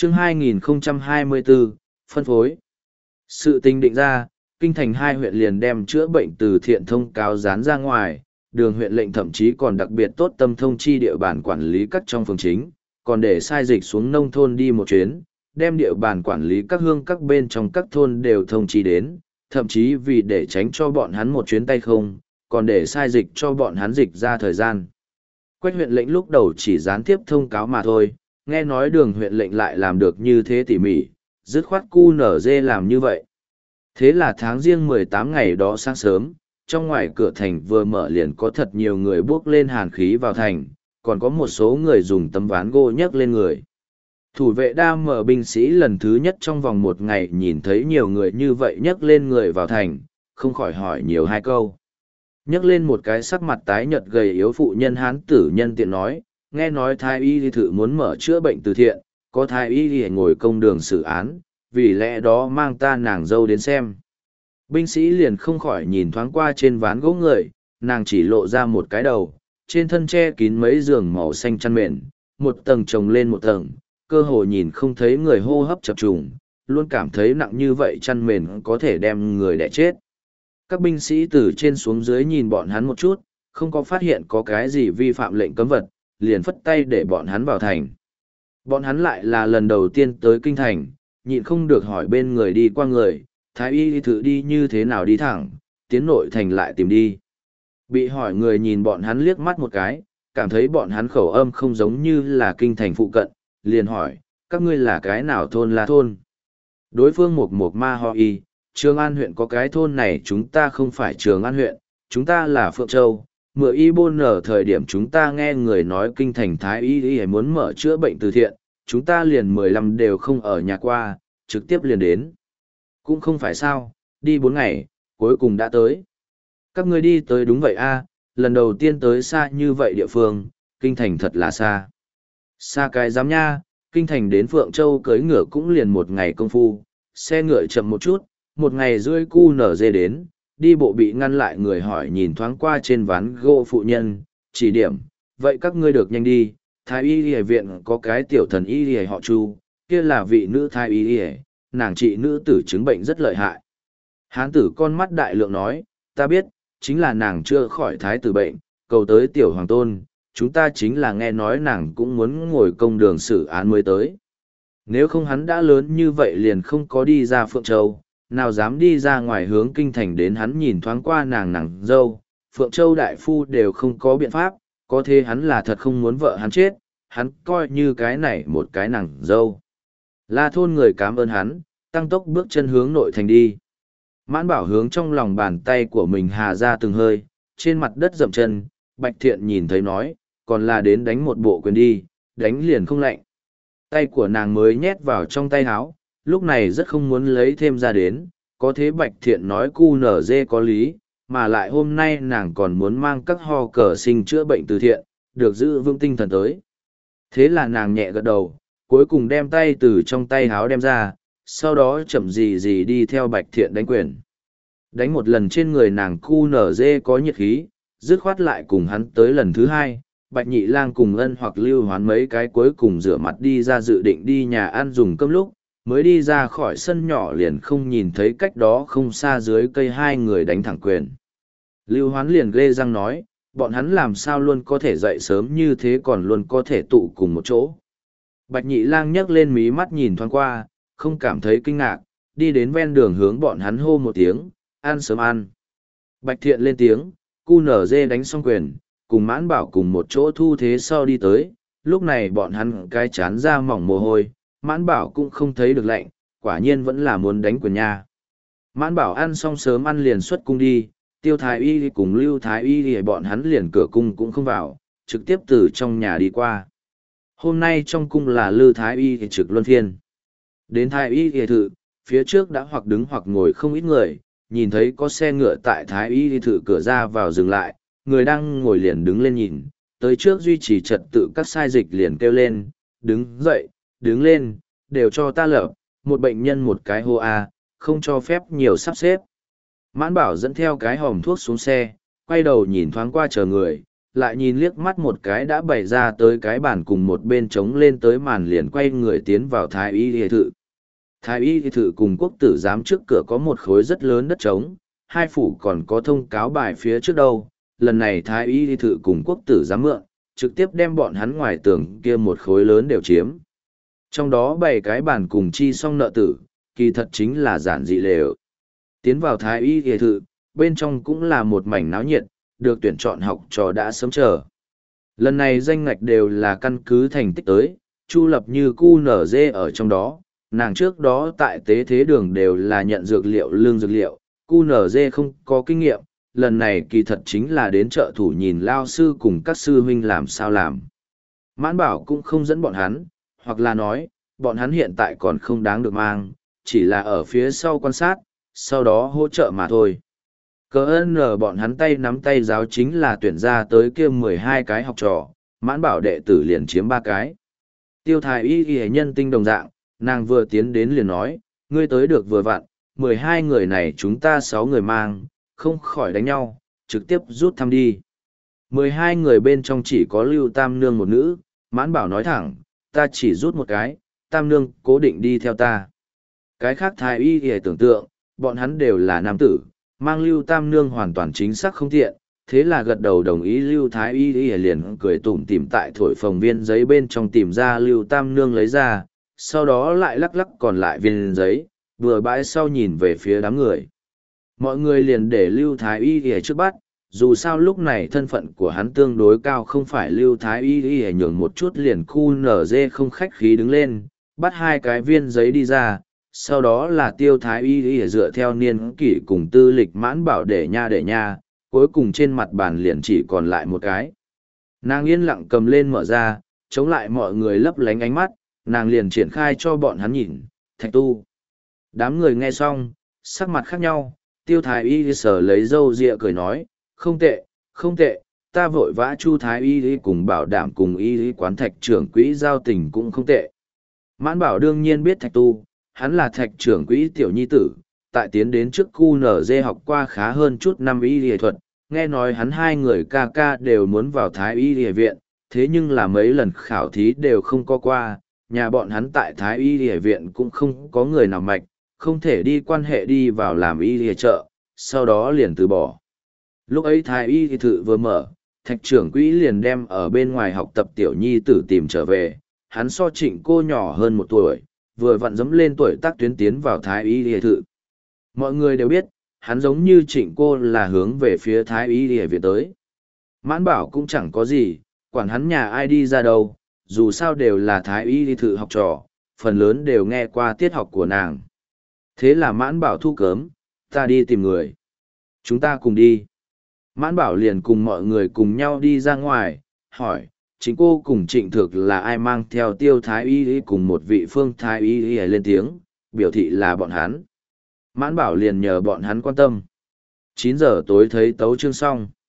Chương 2024, phân phối. Sự tình định ra, kinh thành hai huyện liền đem chữa bệnh từ thiện thông cáo dán ra ngoài, đường huyện lệnh thậm chí còn đặc biệt tốt tâm thông chi địa bàn quản lý các trong phường chính, còn để sai dịch xuống nông thôn đi một chuyến, đem địa bàn quản lý các hương các bên trong các thôn đều thông chi đến, thậm chí vì để tránh cho bọn hắn một chuyến tay không, còn để sai dịch cho bọn hắn dịch ra thời gian. Quách huyện lệnh lúc đầu chỉ gián tiếp thông cáo mà thôi, nghe nói đường huyện lệnh lại làm được như thế tỉ mỉ, dứt khoát cu nở dê làm như vậy. Thế là tháng riêng 18 ngày đó sáng sớm, trong ngoài cửa thành vừa mở liền có thật nhiều người bước lên hàn khí vào thành, còn có một số người dùng tấm ván gỗ nhấc lên người. Thủ vệ đa mở binh sĩ lần thứ nhất trong vòng một ngày nhìn thấy nhiều người như vậy nhấc lên người vào thành, không khỏi hỏi nhiều hai câu. Nhấc lên một cái sắc mặt tái nhợt gầy yếu phụ nhân hán tử nhân tiện nói, nghe nói thái y thử muốn mở chữa bệnh từ thiện, có thái y ngồi công đường xử án, vì lẽ đó mang ta nàng dâu đến xem. Binh sĩ liền không khỏi nhìn thoáng qua trên ván gỗ người, nàng chỉ lộ ra một cái đầu, trên thân che kín mấy giường màu xanh chăn mền, một tầng chồng lên một tầng, cơ hồ nhìn không thấy người hô hấp chập trùng, luôn cảm thấy nặng như vậy chăn mền có thể đem người đẻ chết. Các binh sĩ từ trên xuống dưới nhìn bọn hắn một chút, không có phát hiện có cái gì vi phạm lệnh cấm vật, liền phất tay để bọn hắn vào thành. Bọn hắn lại là lần đầu tiên tới kinh thành, nhịn không được hỏi bên người đi qua người, thái y thử đi như thế nào đi thẳng, tiến nội thành lại tìm đi. Bị hỏi người nhìn bọn hắn liếc mắt một cái, cảm thấy bọn hắn khẩu âm không giống như là kinh thành phụ cận, liền hỏi, các ngươi là cái nào thôn là thôn? Đối phương một ma ho y, Trường An huyện có cái thôn này chúng ta không phải Trường An huyện, chúng ta là Phượng Châu. Mưa y bôn ở thời điểm chúng ta nghe người nói kinh thành thái y y muốn mở chữa bệnh từ thiện, chúng ta liền 15 đều không ở nhà qua, trực tiếp liền đến. Cũng không phải sao, đi 4 ngày, cuối cùng đã tới. Các ngươi đi tới đúng vậy a, lần đầu tiên tới xa như vậy địa phương, kinh thành thật là xa. Xa cái giám nha, kinh thành đến Phượng Châu cưỡi ngựa cũng liền một ngày công phu, xe ngựa chậm một chút, một ngày rưỡi cu nở dê đến, đi bộ bị ngăn lại người hỏi nhìn thoáng qua trên ván gỗ phụ nhân, chỉ điểm, vậy các ngươi được nhanh đi, thái y y viện có cái tiểu thần y y họ Chu, kia là vị nữ thái y y, nàng trị nữ tử chứng bệnh rất lợi hại. Hán tử con mắt đại lượng nói, ta biết, chính là nàng chưa khỏi thái tử bệnh, cầu tới tiểu hoàng tôn, chúng ta chính là nghe nói nàng cũng muốn ngồi công đường xử án mới tới. Nếu không hắn đã lớn như vậy liền không có đi ra Phượng Châu, nào dám đi ra ngoài hướng kinh thành đến hắn nhìn thoáng qua nàng dâu, Phượng Châu đại phu đều không có biện pháp, có thế hắn là thật không muốn vợ hắn chết, hắn coi như cái này một cái nàng dâu. La thôn người cảm ơn hắn, tăng tốc bước chân hướng nội thành đi. Mãn bảo hướng trong lòng bàn tay của mình hà ra từng hơi, trên mặt đất dậm chân, Bạch Thiện nhìn thấy nói, còn là đến đánh một bộ quyền đi, đánh liền không lạnh. Tay của nàng mới nhét vào trong tay áo, lúc này rất không muốn lấy thêm ra đến, có thế Bạch Thiện nói cu nở dê có lý, mà lại hôm nay nàng còn muốn mang các ho cờ sinh chữa bệnh từ thiện, được giữ vững tinh thần tới. Thế là nàng nhẹ gật đầu, cuối cùng đem tay từ trong tay áo đem ra, sau đó chậm gì đi theo Bạch Thiện đánh quyền. Đánh một lần trên người nàng cu nở dê có nhiệt khí, dứt khoát lại cùng hắn tới lần thứ hai, Bạch Nhị Lang cùng Ân hoặc Lưu Hoán mấy cái cuối cùng rửa mặt đi ra dự định đi nhà ăn dùng cơm lúc, mới đi ra khỏi sân nhỏ liền không nhìn thấy cách đó không xa dưới cây hai người đánh thẳng quyền. Lưu Hoán liền ghê răng nói, bọn hắn làm sao luôn có thể dậy sớm như thế còn luôn có thể tụ cùng một chỗ. Bạch Nhị Lang nhấc lên mí mắt nhìn thoáng qua, không cảm thấy kinh ngạc, đi đến ven đường hướng bọn hắn hô một tiếng, ăn sớm ăn. Bạch Thiện lên tiếng, cu nở dê đánh xong quyền, cùng Mãn Bảo cùng một chỗ thu thế sau đi tới, lúc này bọn hắn cái chán ra mỏng mồ hôi, Mãn Bảo cũng không thấy được lạnh, quả nhiên vẫn là muốn đánh quyền nha. Mãn Bảo ăn xong sớm ăn liền xuất cung đi, Tiêu Thái Y cùng Lưu Thái Y thì bọn hắn liền cửa cung cũng không vào, trực tiếp từ trong nhà đi qua. Hôm nay trong cung là Lưu Thái Y thì trực luân phiên. Đến Thái Y thì thự, phía trước đã hoặc đứng hoặc ngồi không ít người, nhìn thấy có xe ngựa tại Thái Y thì thự cửa ra vào dừng lại, người đang ngồi liền đứng lên nhìn, tới trước duy trì trật tự các sai dịch liền kêu lên, đứng dậy, đứng lên, đều cho ta lở, một bệnh nhân một cái hô a, không cho phép nhiều sắp xếp. Mãn Bảo dẫn theo cái hòm thuốc xuống xe, quay đầu nhìn thoáng qua chờ người, lại nhìn liếc mắt một cái đã bày ra tới cái bàn cùng một bên trống lên tới màn liền quay người tiến vào thái y y thự. Thái y y thự cùng quốc tử giám trước cửa có một khối rất lớn đất trống, hai phủ còn có thông cáo bài phía trước đâu. Lần này thái y y thự cùng quốc tử giám mượn, trực tiếp đem bọn hắn ngoài tường kia một khối lớn đều chiếm. Trong đó bày cái bàn cùng chi xong nợ tử, kỳ thật chính là giản dị lều. Tiến vào thái y y thự, bên trong cũng là một mảnh náo nhiệt, được tuyển chọn học trò đã sớm chờ. Lần này danh ngạch đều là căn cứ thành tích tới, Chu Lập Như cu nở dê ở trong đó, nàng trước đó tại tế thế đường đều là nhận dược liệu lương dược liệu, cu nở dê không có kinh nghiệm, lần này kỳ thật chính là đến trợ thủ nhìn lao sư cùng các sư huynh làm sao làm. Mãn Bảo cũng không dẫn bọn hắn, hoặc là nói, bọn hắn hiện tại còn không đáng được mang, chỉ là ở phía sau quan sát, sau đó hỗ trợ mà thôi. Cờ ơn nở bọn hắn tay nắm tay giáo chính là tuyển ra tới kia 12 cái học trò, Mãn Bảo đệ tử liền chiếm 3 cái. Tiêu Thái y y nhân tinh đồng dạng, nàng vừa tiến đến liền nói, ngươi tới được vừa vặn, 12 người này chúng ta 6 người mang, không khỏi đánh nhau, trực tiếp rút thăm đi. 12 người bên trong chỉ có Lưu Tam Nương một nữ, Mãn Bảo nói thẳng, ta chỉ rút một cái, Tam Nương cố định đi theo ta. Cái khác Thái y y tưởng tượng, bọn hắn đều là nam tử, mang Lưu Tam Nương hoàn toàn chính xác không tiện, thế là gật đầu đồng ý. Lưu Thái y y liền cười tủm tỉm tại thổi phồng viên giấy bên trong tìm ra Lưu Tam Nương lấy ra, sau đó lại lắc lắc còn lại viên giấy, vừa bãi sau nhìn về phía đám người. Mọi người liền để Lưu Thái y y trước bắt, dù sao lúc này thân phận của hắn tương đối cao, không phải Lưu Thái y y nhường một chút liền khu nở dê không khách khí đứng lên, bắt 2 cái viên giấy đi ra. Sau đó là Tiêu Thái y y dựa theo niên kỷ cùng tư lịch Mãn Bảo để nha, cuối cùng trên mặt bàn liền chỉ còn lại một cái. Nàng yên lặng cầm lên mở ra, chống lại mọi người lấp lánh ánh mắt, nàng liền triển khai cho bọn hắn nhìn, Thạch Tu. Đám người nghe xong, sắc mặt khác nhau, Tiêu Thái y sở lấy râu ria cười nói, không tệ, không tệ, ta vội vã Chu Thái y cùng bảo đảm cùng y quán Thạch trưởng quỹ giao tình cũng không tệ. Mãn Bảo đương nhiên biết Thạch Tu, hắn là Thạch trưởng quỹ tiểu nhi tử, tại tiến đến trước QNZ học qua khá hơn chút năm y y thuật, nghe nói hắn 2 người ca ca đều muốn vào Thái y y viện, thế nhưng là mấy lần khảo thí đều không có qua, nhà bọn hắn tại Thái y y viện cũng không có người nào mạch, không thể đi quan hệ đi vào làm y y trợ, sau đó liền từ bỏ. Lúc ấy Thái y y thự vừa mở, Thạch trưởng quỹ liền đem ở bên ngoài học tập tiểu nhi tử tìm trở về, hắn so Trịnh cô nhỏ hơn 1 tuổi, vừa vặn dẫm lên tuổi tác tuyến tiến vào Thái y y thự. Mọi người đều biết, hắn giống như Trịnh cô là hướng về phía Thái y y viện tới. Mãn Bảo cũng chẳng có gì, quản hắn nhà ai đi ra đâu, dù sao đều là Thái y y thự học trò, phần lớn đều nghe qua tiết học của nàng. Thế là Mãn Bảo thu cớm, ta đi tìm người. Chúng ta cùng đi. Mãn Bảo liền cùng mọi người cùng nhau đi ra ngoài, hỏi, chính cô cùng Trịnh Thực là ai mang theo Tiêu Thái y cùng một vị Phương Thái y lên tiếng, biểu thị là bọn hắn. Mãn Bảo liền nhờ bọn hắn quan tâm. 9 giờ tối thấy tấu chương xong.